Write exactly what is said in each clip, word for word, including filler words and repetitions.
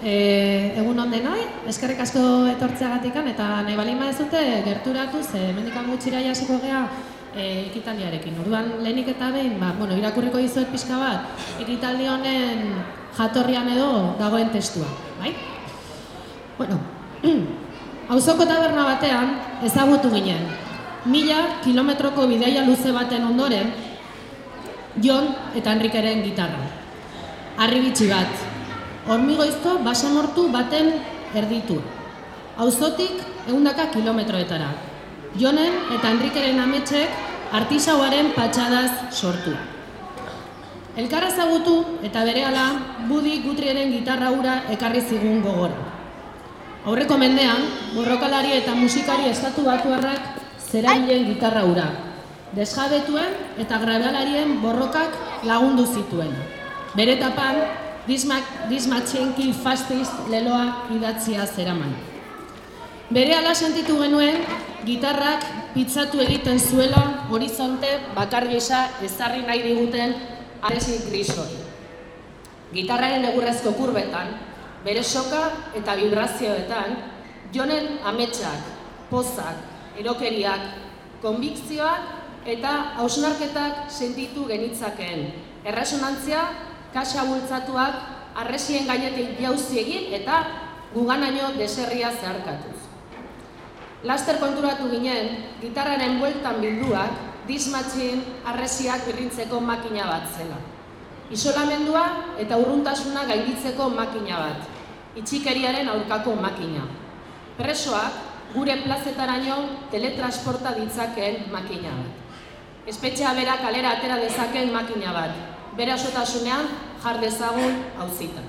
egun on denoi, eskerrik asko etortzeagatikan eta nahi balin baduzue gerturatu ze hemendikan gutxira jasiko gea ekitaldiarekin. Orduan lehenik eta behin, ba, bueno, irakurriko dizuet pixka bat, ekitaldi honen jatorrian edo dagoen testua, bai? Bueno, auzoko taberna batean ezagutu ginen. Mila kilometroko bidaia luze baten ondoren, Jon eta Enrikeren gitarra. Harribitxi bat, hormigoizko basamortu baten erditu. Auzotik ehundaka kilometroetara. Jonen eta Enrikeren ametsek artisauaren patxadaz sortu. Elkarra ezagutu eta berehala Budi Guthrieren gitarra hura ekarri zigun gogora. Aurreko mendean, borrokalari eta musikari estatu batuarrak zerabilen gitarra hura. Desjabetuen eta grabalarien borrokak lagundu zituen. Bere tapan, This Machine Kill Fastest leloa idatzia zeraman. Berehala sentitu genuen, gitarrak pitzatu egiten zuela horizonte bakar gisa ezarri nahi diguten aresi gris hori. Gitarraren egurrezko kurbetan, bere soka eta vibrazioetan, Jonen ametsak, pozak, erokeriak, konbikzioak eta hausnarketak sentitu genitzakeen. Erresonantzia, kaxa bultzatuak, arresien gainetik jauzi egin eta guganaino deserria zeharkatuz. Laster konturatu ginen, gitarraren bueltan bilduak, This Machine arresiak birrintzeko makina bat zela. Isolamendua eta urruntasuna gainditzeko makina bat. Itxikeriaren aurkako makina. Presoak gure plazetaraino teletransporta ditzakeen makina bat. Espetxea bera kalera atera dezakeen makina bat. Bere asotasunean jar dezagun auzita.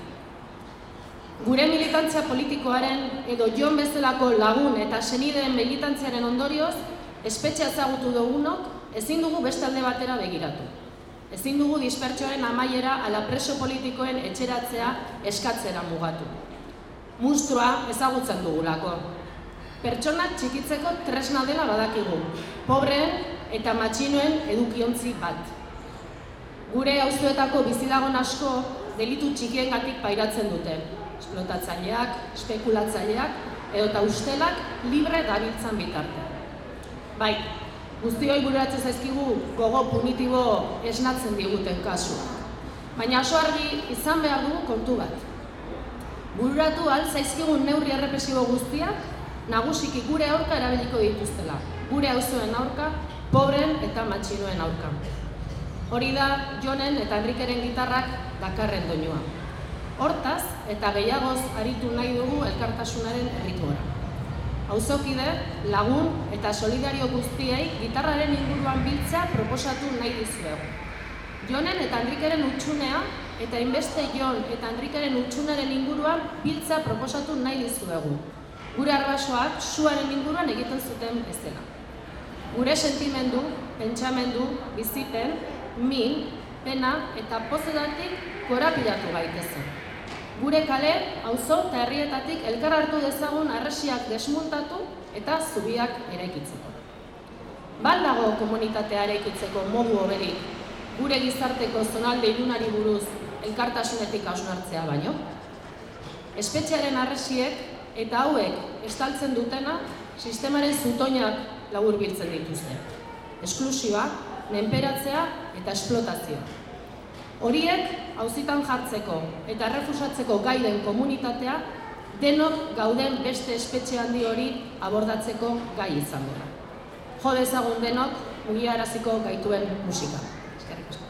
Gure militantzia politikoaren edo Jon bezalako lagun eta senideen militantziaren ondorioz, espetxea ezagutu dugunok ezin dugu beste alde batera begiratu. Ezin dugu dispertsioaren amaiera ala preso politikoen etxeratzea eskatzera mugatu. Munstroa ezagutzen dugulako. Pertsonak txikitzeko tresna dela badakigu, pobreen eta matxinoen edukiontzi bat. Gure auzoetako bizilagon asko delitu txikiengatik pairatzen dute. Esplotatzaileak, spekulatzaileak edota ustelak libre dabiltzan bitarte. Bai, guztioi bururatzen zaizkigu gogo punitibo esnatzen diguten kasuak. Baina oso argi izan behar dugu kontu bat. Bururatu ahal zaizkigun neurri errepresibo guztiak nagusiki gure aurka erabiliko dituztela. Gure auzoen aurka, pobren eta matxinoen aurka. Hori da Jonen eta Enrikeren gitarrak dakarren doinua. Hortaz eta gehiagoz aritu nahi dugu elkartasunaren erritmora. Auzokide, lagun eta solidario guztiei gitarraren inguruan biltza proposatu nahi dizuegu. Jonen eta Enrikeren hutsunea eta inbeste Jon eta Enrikeren hutsunaren inguruan biltza proposatu nahi dizuegu. Gure arbasoak suaren inguruan egiten zuten bezala. Gure sentimendu, pentsamendu, bizipen, min, pena eta pozedatik korapilatu gaitezen. Gure kale, auzo eta herrietatik elkar hartu dezagun harresiak desmuntatu eta zubiak eraikitzeko. Bal dago komunitatea eraikitzeko modu hoberik, gure gizarteko zonalde ilunari buruz elkartasunetik hausnartzea baino. Espetxearen harresiek eta hauek estaltzen dutena sistemaren zutoinak laburbiltzen dituzte. Esklusioa, menperatzea eta esplotazioa. Horiek auzitan jartzeko eta errefusatzeko gai den komunitatea denok gauden beste espetxe handi hori abordatzeko gai izango da. Jo dezagun denok mugiaraziko gaituen musika. Eskerrik asko.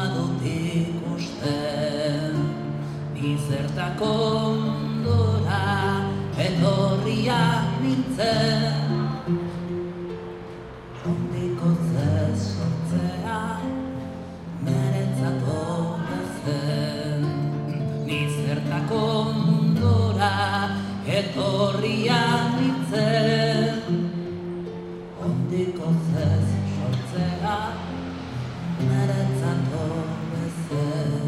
badut ikusten, ni zertako ondora etorria nintzen. Ondiko zez sortzea niretzat ote zen, ni zertako ondora etorria nintzen. Ondiko zez sortzea niretzat ote zen.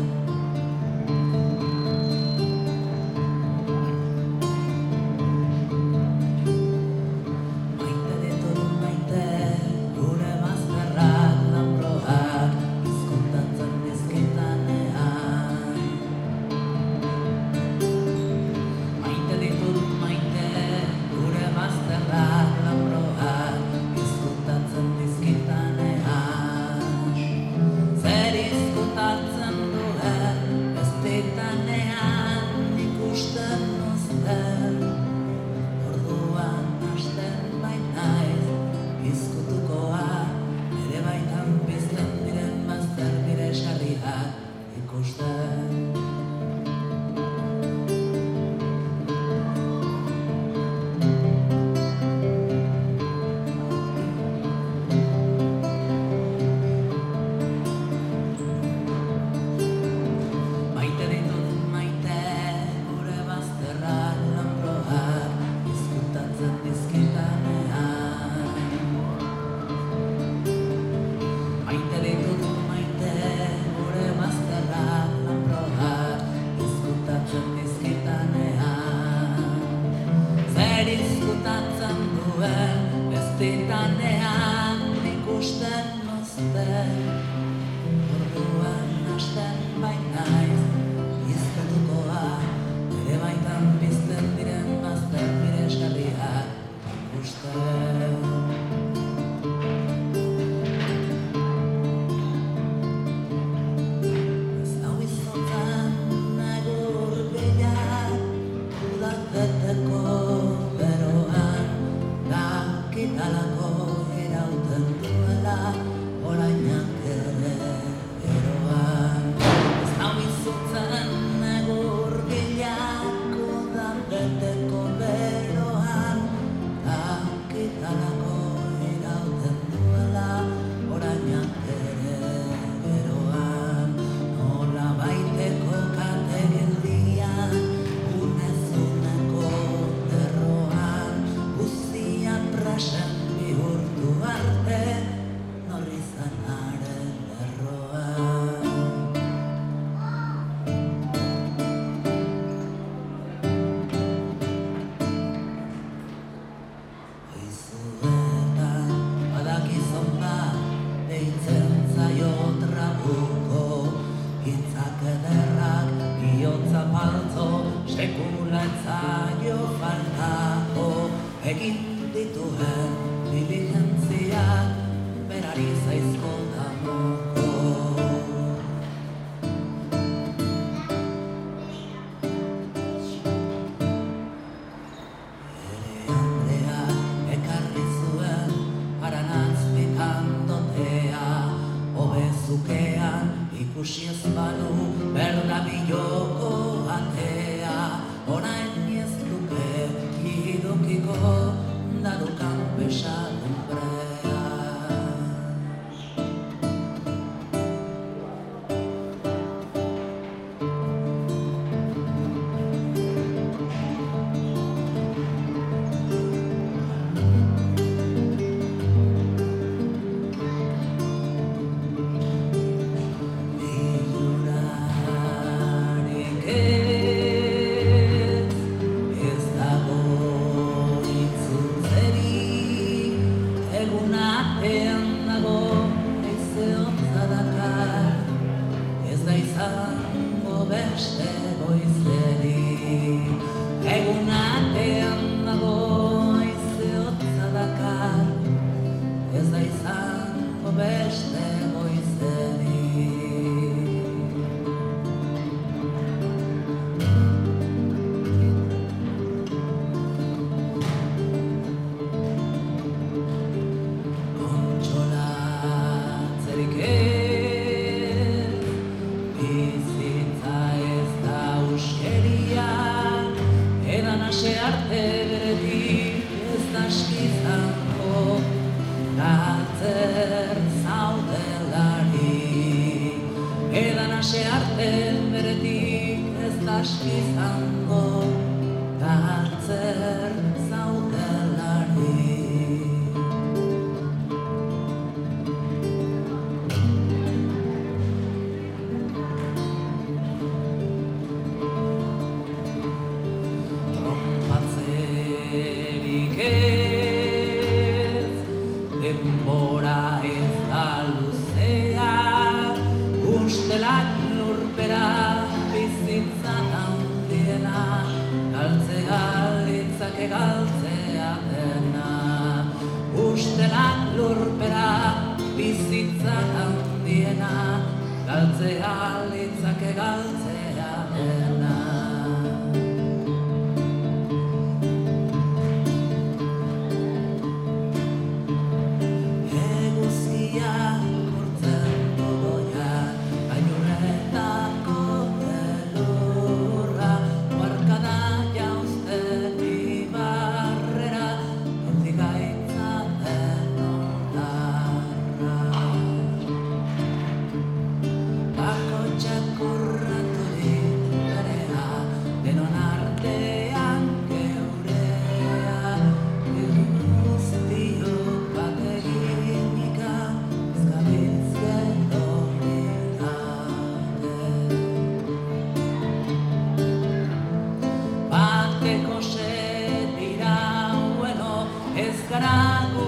Ase arte beretik ez da aski izango, da atzer zaudelari. Trompatzerik ez, denbora ez da luzea, ustelak lurpera bizitza handiena, galtzea litzake galtzea dena. Ustelak lurpera bizitza handiena, galtzea litzake galtzea dena. Eguzkia gurtzen du goian, gailurretako elurra, uharkada jauzten ibarrera, hortik gaitza den ondarra. Bakotxak urraturik berea, denon artean geurea, guztiok bat eginika, ez gabiltz gerorik gabe. Bateko setira bueno, ez gara gu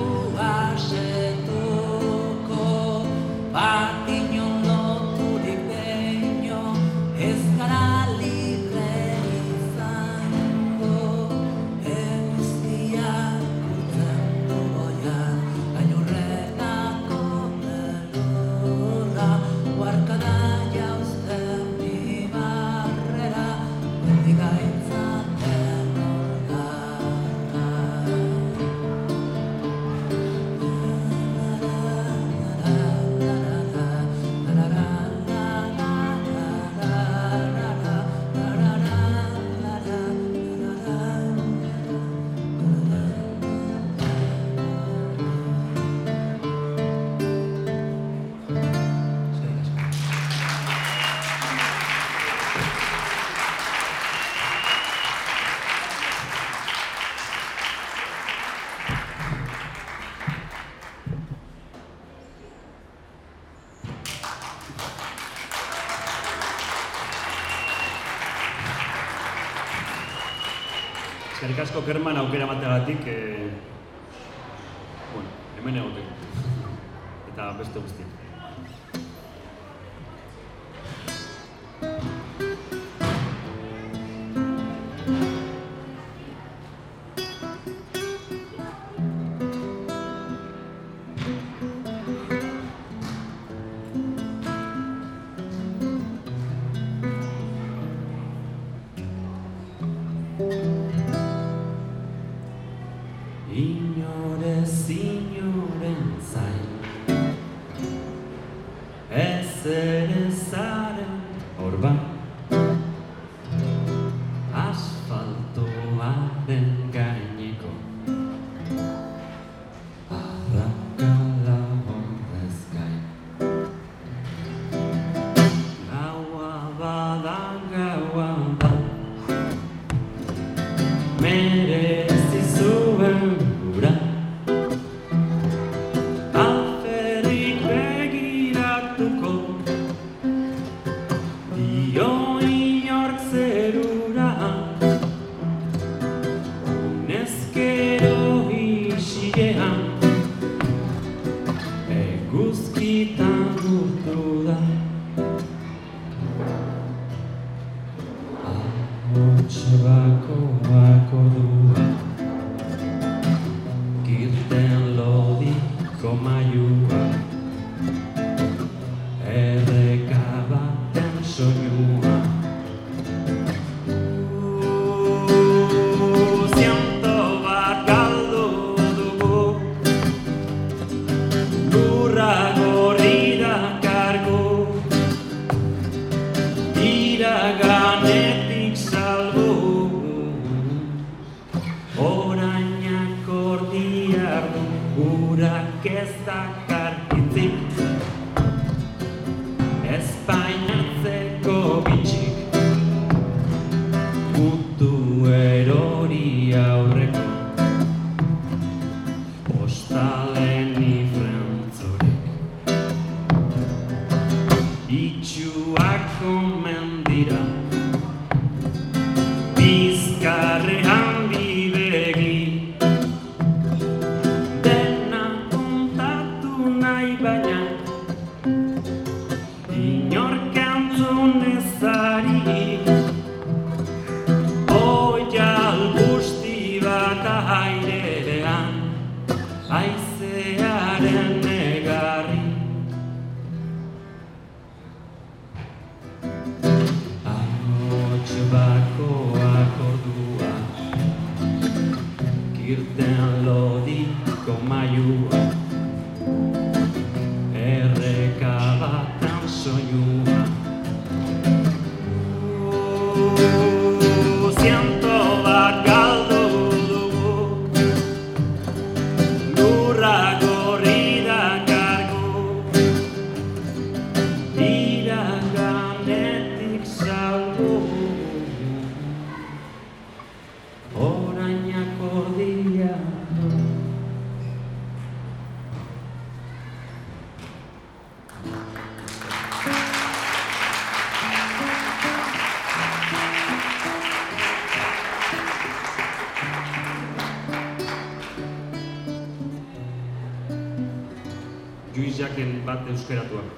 asetuko, bat inon loturik beino, ez gara libre izango. Eguzkia gurtzen du goian, gailurretako elurra, uharkada jauzten ibarrera, hortik gaitza den ondarra. Eskerrik asko Kerman aukera emateagatik, eh, bueno, hemen egoteko. Eta beste guztiak. Inorez inoren zain, ezer ezaren orba, asfaltoaren gaineko, arrakala horrez gain. Gaua bada, gaua da, merezi zuen gura, alferrik begiratuko, dio inork zerura, honezkero isilean, eguzkitan gurtu da. Ahots bakoak ordua, kirten lodiko mailua, erreka baten soinua. Zianto bat galdu dugu, lurra gorri dakargu, iraganetik salbu, orainak ordiardu, urak ez dakar hitzik, Espainiatze Pasako mendira Bizkarrean bibegi Dena kontatu nahi baina Inork entzun ezari Oial guzti bat airean Aizearen negarri Bakoak ordua Kirten lodiko maiua Erreka batan soinua Ziento bat galdu dugu Lurra gorri dakargu Iraganetik salgu Juiz Jaken bat euskeratuak.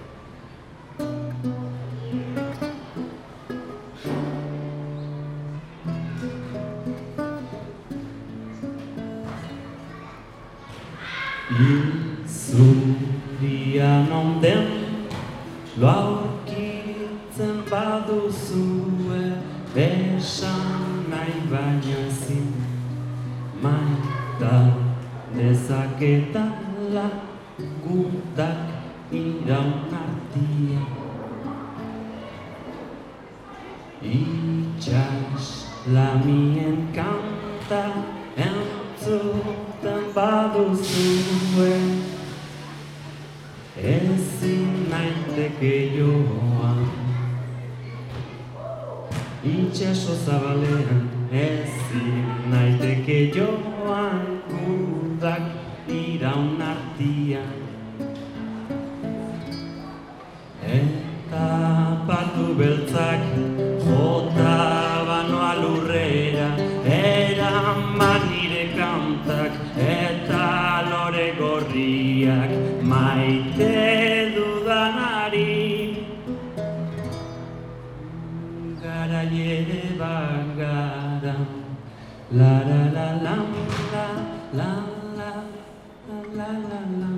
Izurian onden lo aurkitzen baduzue esan nahi baina ezin maita dezaketala gutak iraun artia Itxas lamien kanta entzuten baduzue ezin naiteke joan Itxaso zabalean ezin naiteke joan gudak iraun artian Eta patu beltzak jota banoa lurrera eraman nire kantak eta lore gorriak maite dudanari Garaiere bagara la la la la la la la la la la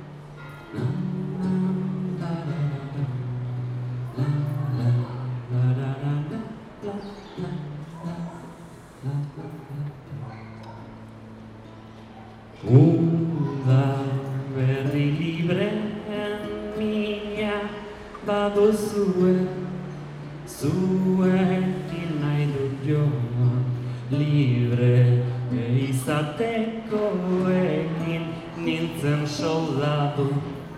Uda berri libreen mina baduzue Zuekin nahi dut joan libre izateko egin nintzen soldadu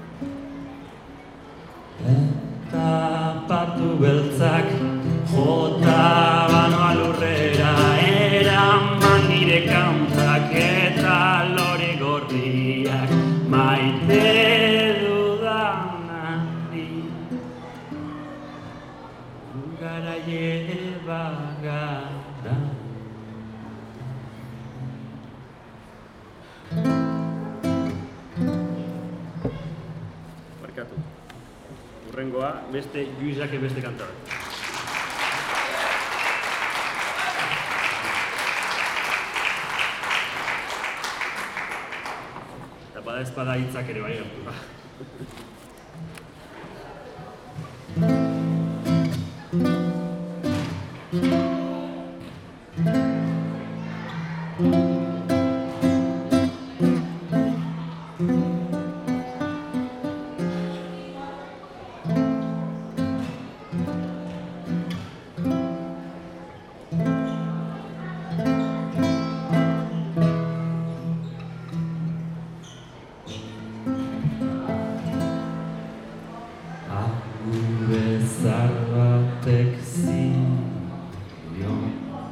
Eta patu beltzak jota banoa lurrera eraman nire kantak eta lore gorriak maite dudanari Garaie bagara Barkatu. Urrengoa, beste Juizake beste kanta bat. Eta bada espada hitzak ere bai hartu. Zarbatek zion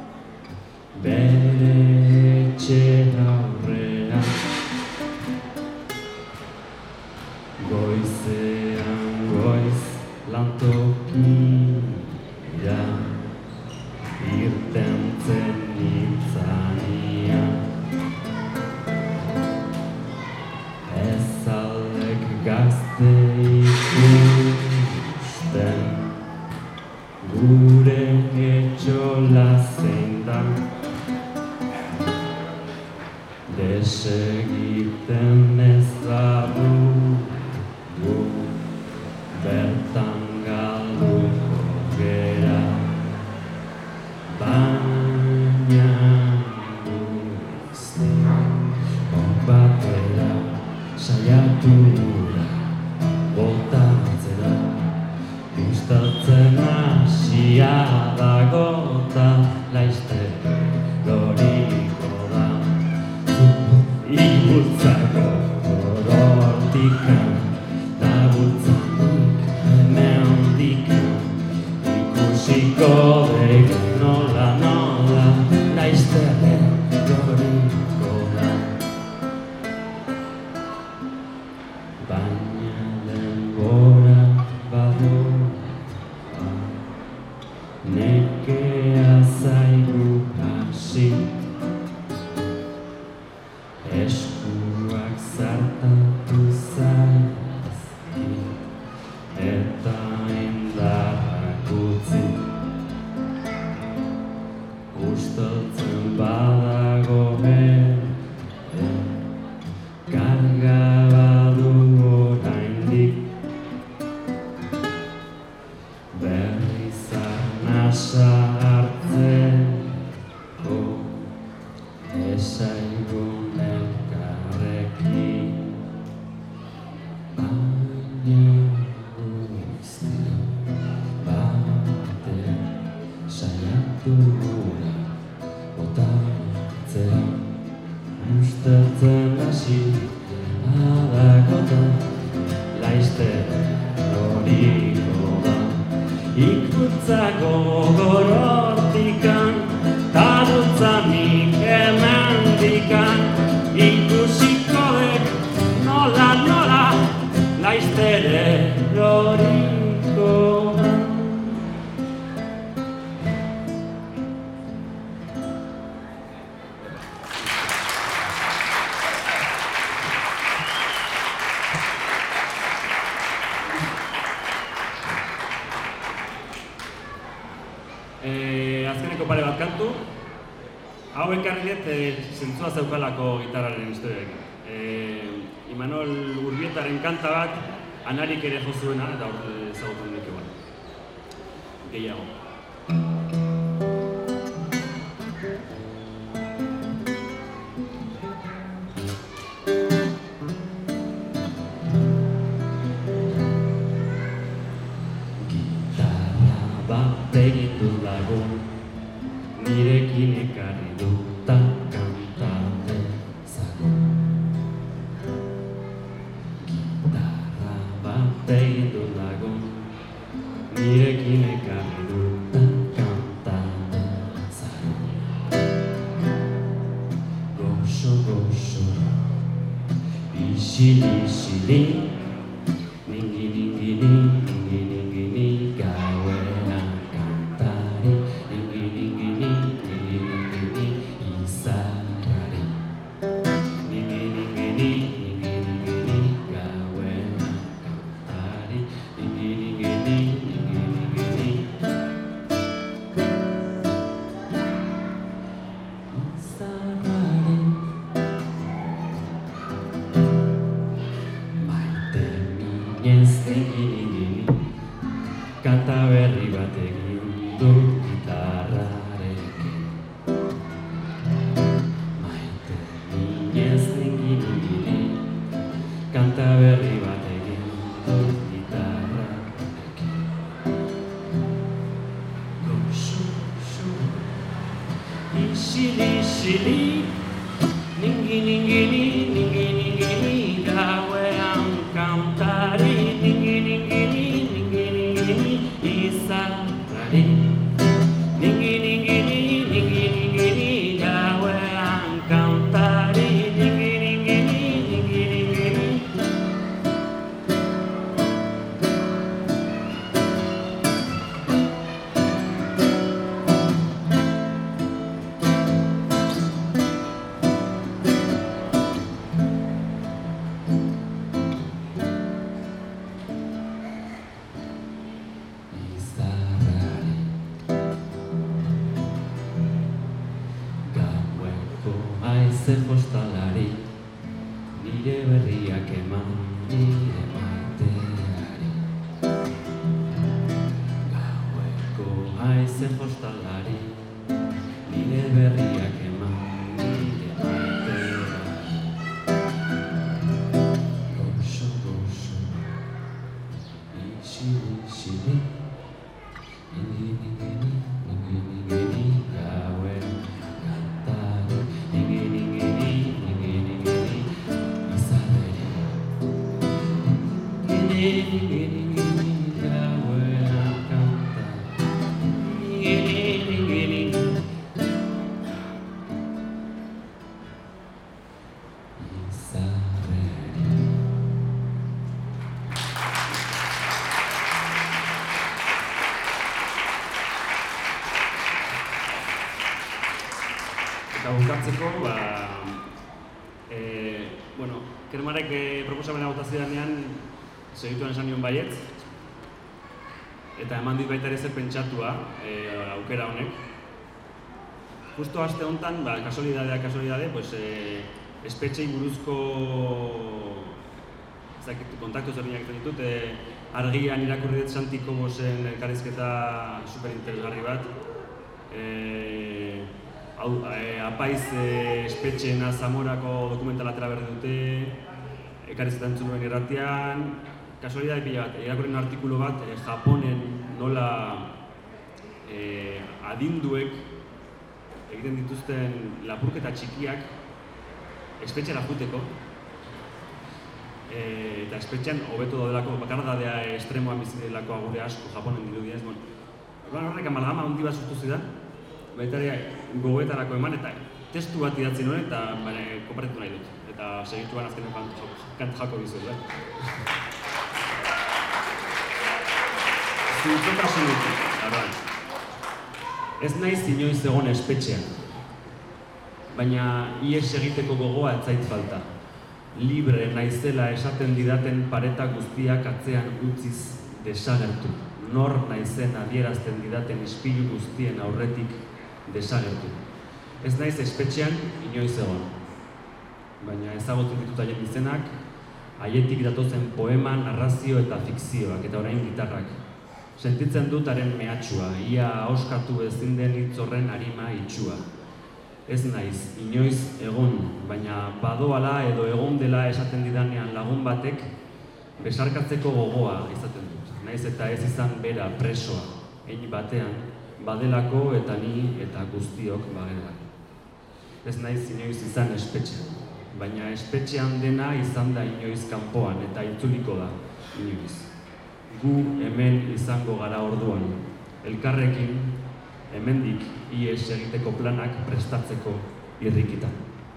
bere etxe aurrean Goizean goiz lantokian gure etxola zein da, desegiten ez badugu, bertan galduko gera, baina guzti batera saiatu gura botatzera, gustatzen hasia dagota laizter loriko da, ikutzako horortikan nabultzanik hemendikan, ikusiko dek nola nola laizter loriko da, baina denbora badoa, nekea zaigu hasi, eskuak zartatu zaizki, eta indarrak utzi, gustatzen badago ere, karga badu oraindik, berriz arnasa hartzeko, esaigun elkarrekin, baina guzti batean saiatu gura botatzera, gustatzen hasi adakota laizter loriko da, ikutzako gorortikan tabutzanik hemendikan, ikusiko dek nola nola laizter loriko da. Eh, azkeneko pare bat kantu, hau ekarri dut eh, zentzua zeukalako gitarraren historiarekin. Eh, Imanol Urbietaren kanta bat, Anarik ere jo zuena, eta hor ezagutzen dut egon. Gehiago. Egin du lagun, nirekin ekarri duta kanta dezagun. Gitarra bat egin du lagun, nirekin ekarri duta kanta dezagun. Goxo, goxo, isili, isili, ningi, ningi, ningi, ningi, ningi, gauean. Kanta berri bat egin du gitarrarekin, maite minez ningin-ningini, kanta berri bat egin du gitarrarekin. Goxo-xo, isili-isili, ningi-ningini, ningi-ningini, gauean kantari, ningi-ningini, izarrari, ningi-ningini, ningi-ningini, gauean kantari, ningi-ningini, ningi-ningini. Izarrari. haize jostalari, nire berriak eman nire maiteari. Gaueko haize jostalari, nire berriak eman nire maiteari. Goxo, goxo, isili, isili, ingini, ingini, ingini, ingini, gauen kantari, ingini, ingini, ingini, ingini, izarreri. Ingini, ingini, ingini, gauen kantari, ingini, ingini, izarreri. Eta bukatzeko, ba, e, bueno, Kermarek e, proposamena bota zidanean, segituan esan nion baietz, eta eman dit baita ere zer pentsatua e, aukera honek. Justo aste honetan, ba, kasualidadea, kasualidade, pues, e, espetxei buruzko ezakit, kontaktu zerbinak egiten ditut, e, argian irakurri dut Santi Kobosen elkarrizketa superinteresgarri bat. E, hau, e, apaiz e, espetxeena Zamorako dokumentala atera berri dute, elkarrizketa entzun nuen irratian, kasualidade pila bat, irakurri nuen artikulu bat, e, Japonen nola e, adinduek egiten dituzten lapurketa txikiak espetxera joateko, e, eta espetxean hobeto daudelako bakardadea estremoan bizi delako gure asko Japonen dirudienez. Bueno, orduan horrek amalgama handi bat sortu zidan, baita ere gogoetarako eman eta testu bat idatzi nuen eta bane, konpartitu nahi dut. Eta segituan azkenen kant jako dizuet, eh? Zintzotasunetik, arroan. Ez naiz inoiz egon espetxean, baina ihes egiteko gogoa ez zait falta. Libre naizela esaten didaten pareta guztiak atzean utziz desagertu. Nor naizen adierazten didaten ispilu guztien aurretik desagertu. Ez naiz espetxean inoiz egon, baina ezagutzen ditut haien izenak, haietik datozen poema, narrazio eta fikzioak, eta orain gitarrak. Sentitzen dut haren mehatxua, ia ahoskatu ezin den hitz horren arima itxua. Ez naiz inoiz egon, baina badoala edo egon dela esaten didanean lagun batek besarkatzeko gogoa izaten dut. Naiz eta ez izan bera presoa, hein batean, badelako eta ni eta guztiok bagelako. Ez naiz inoiz izan espetxean, baina espetxean dena izan da inoiz kanpoan eta itzuliko da inoiz. Gu hemen izango gara orduan, elkarrekin, hemendik ihes egiteko planak prestatzeko irrikitan.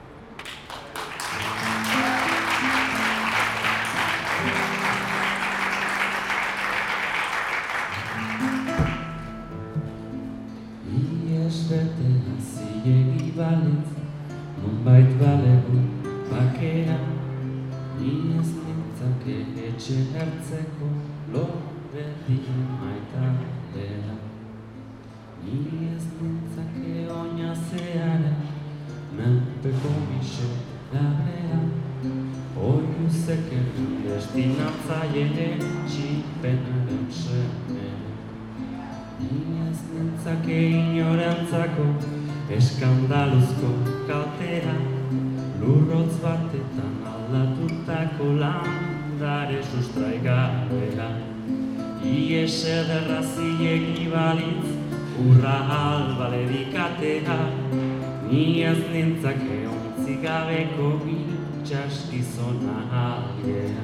Ihes bete zilegi balitz, nonbait balegu bakea, ihes nintzake etxe hartzeko lore dien maitalea. Ni ez nintzake oinazeara, menpeko biso labea, oiuzeken destinatzaile txipenaren semea. Ni ez nintzake inorantzako eskandaluzko kaltea, lurrotz batetan aldatutako landare sustraigabea. Ihes ederra zilegi balitz, urra albale dikatea, ni ez nintzake ontzi gabeko itxaskizona algea.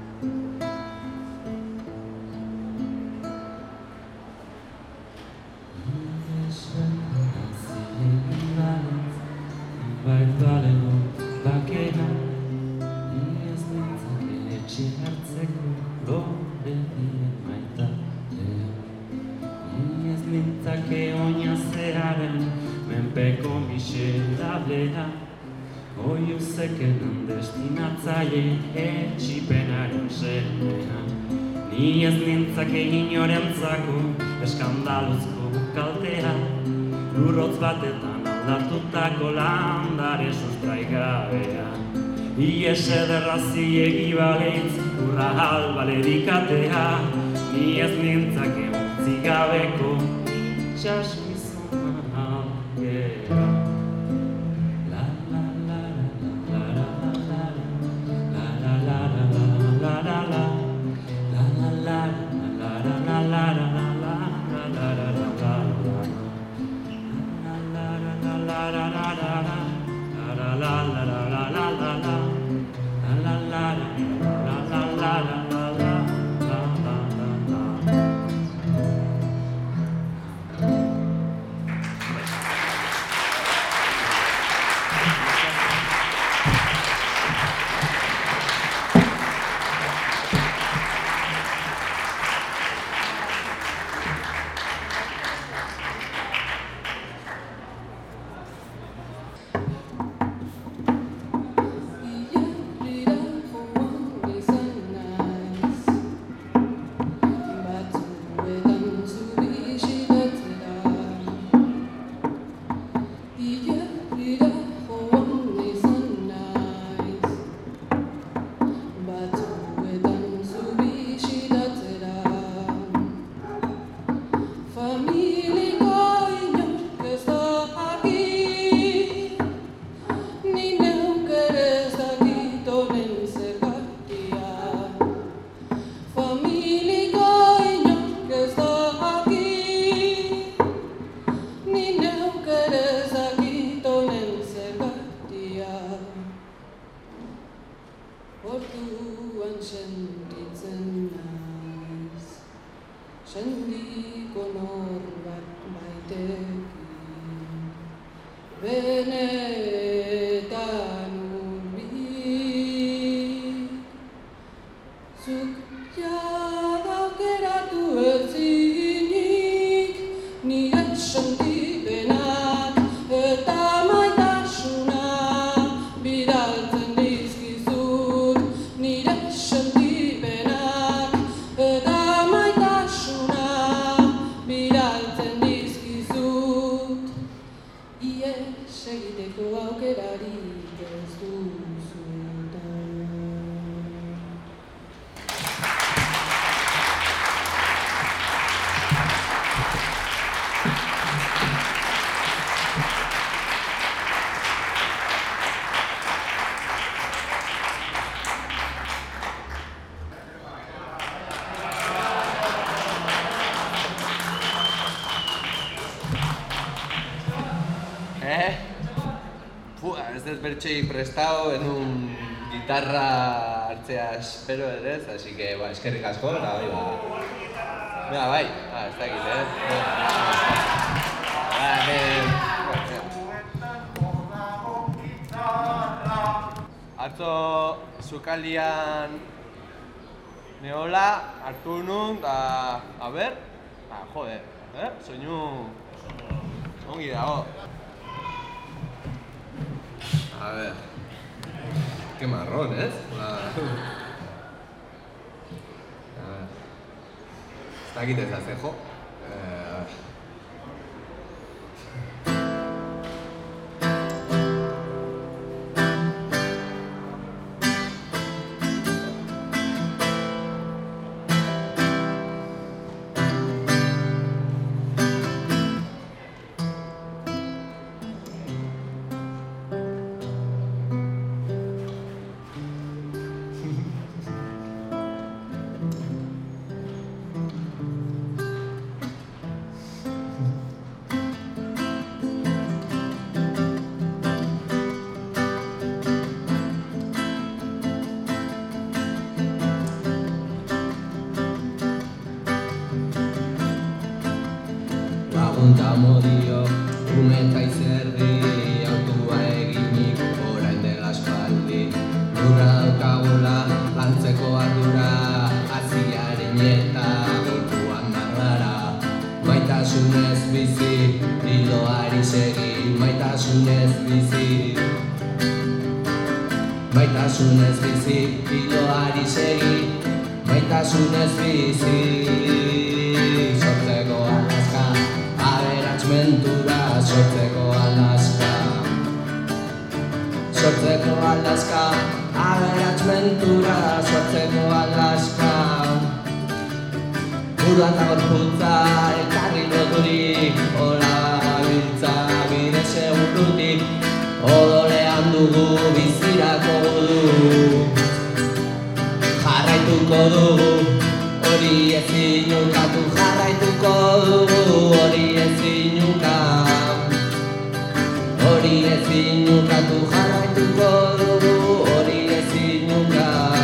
Ihes ederra zilegi balitz, nonbait balego bakea, ni ez nintzake etxe hartzeko lore dien maitalea. Ni ez nintzake oinazearen menpeko miserablea, oiuzekenen destinatzaile etxipenaren semea. Ni ez nintzake inorentzako eskandaluzko kaltea, lurrotz batetan ondartutako landare sustraigabean. Ies ederra ziegi balitz, urra albalerikatea, ni ez nintzake utzi gabeko itxasmizuna gera. Bertxoi prestado en un guitarra hartzea espero ere, así que ba, eskerrik asko, eta bai, ba... Mira, bai, ah, ez dakit, eh? Atzo Sukaldian neola hartu nun, eta... A ber? Ah, joder, eh? Soinu... Ongi dago. A ver, qué marrón, ¿eh? La... A ver, está aquí desde acejo. Eh... Lagunta modio, umeta izerdi, autua eginik orain dela aspaldi. Lurra daukagula, lantzeko ardura, haziaren eta gorpuan marrara. Maitasunez bizi, hildoari segi, maitasunez bizi. Maitasunez bizi, hildoari segi, maitasunez bizi. Sortzeko alazka, aberats mentura, sortzeko alazka. sortzeko aldazka, aberats mentura sortzeko aldazka. Burua eta gorputza elkarri loturik, hola gabiltza bide segurutik, odolean dugu bizirako du. Jarraituko dugu, hori ezin ukatu, jarraituko dugu, hori ezin ukatu. Hori ezin ukatu, jarraituko dugu, hori ezin ukatu.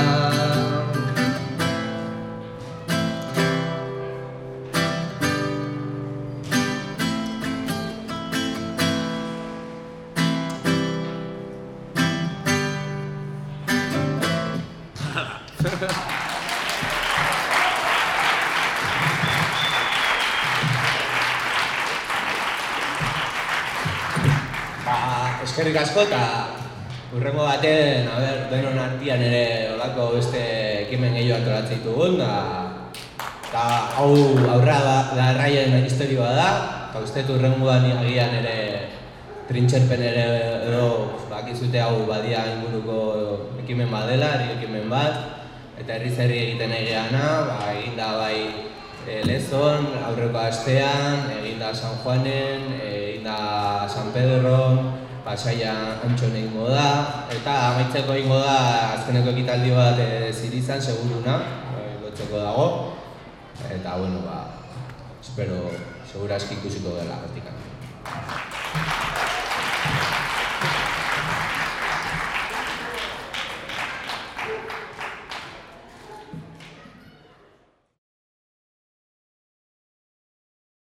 Eskerrik asko eta hurrengo baten, a ber, denon artean ere olako beste ekimen gehiago antolatzen ditugun, eta hau aurra larraien historia da, eta uste hurrengoan agian ere trintxerpen ere edo bakizute hau badia inguruko ekimen badela, herri ekimen bat, eta herriz herri egiten egeana, ba, eginda bai Lezon, aurreko astean, eginda San Juanen, eginda San Pedron, Pasaia Antxon egingo da, eta amaitzeko egingo da azkeneko ekitaldi bat Zirizan, seguruna, lotzeko dago, eta bueno, ba, espero, segurazki ikusiko dela hortikan.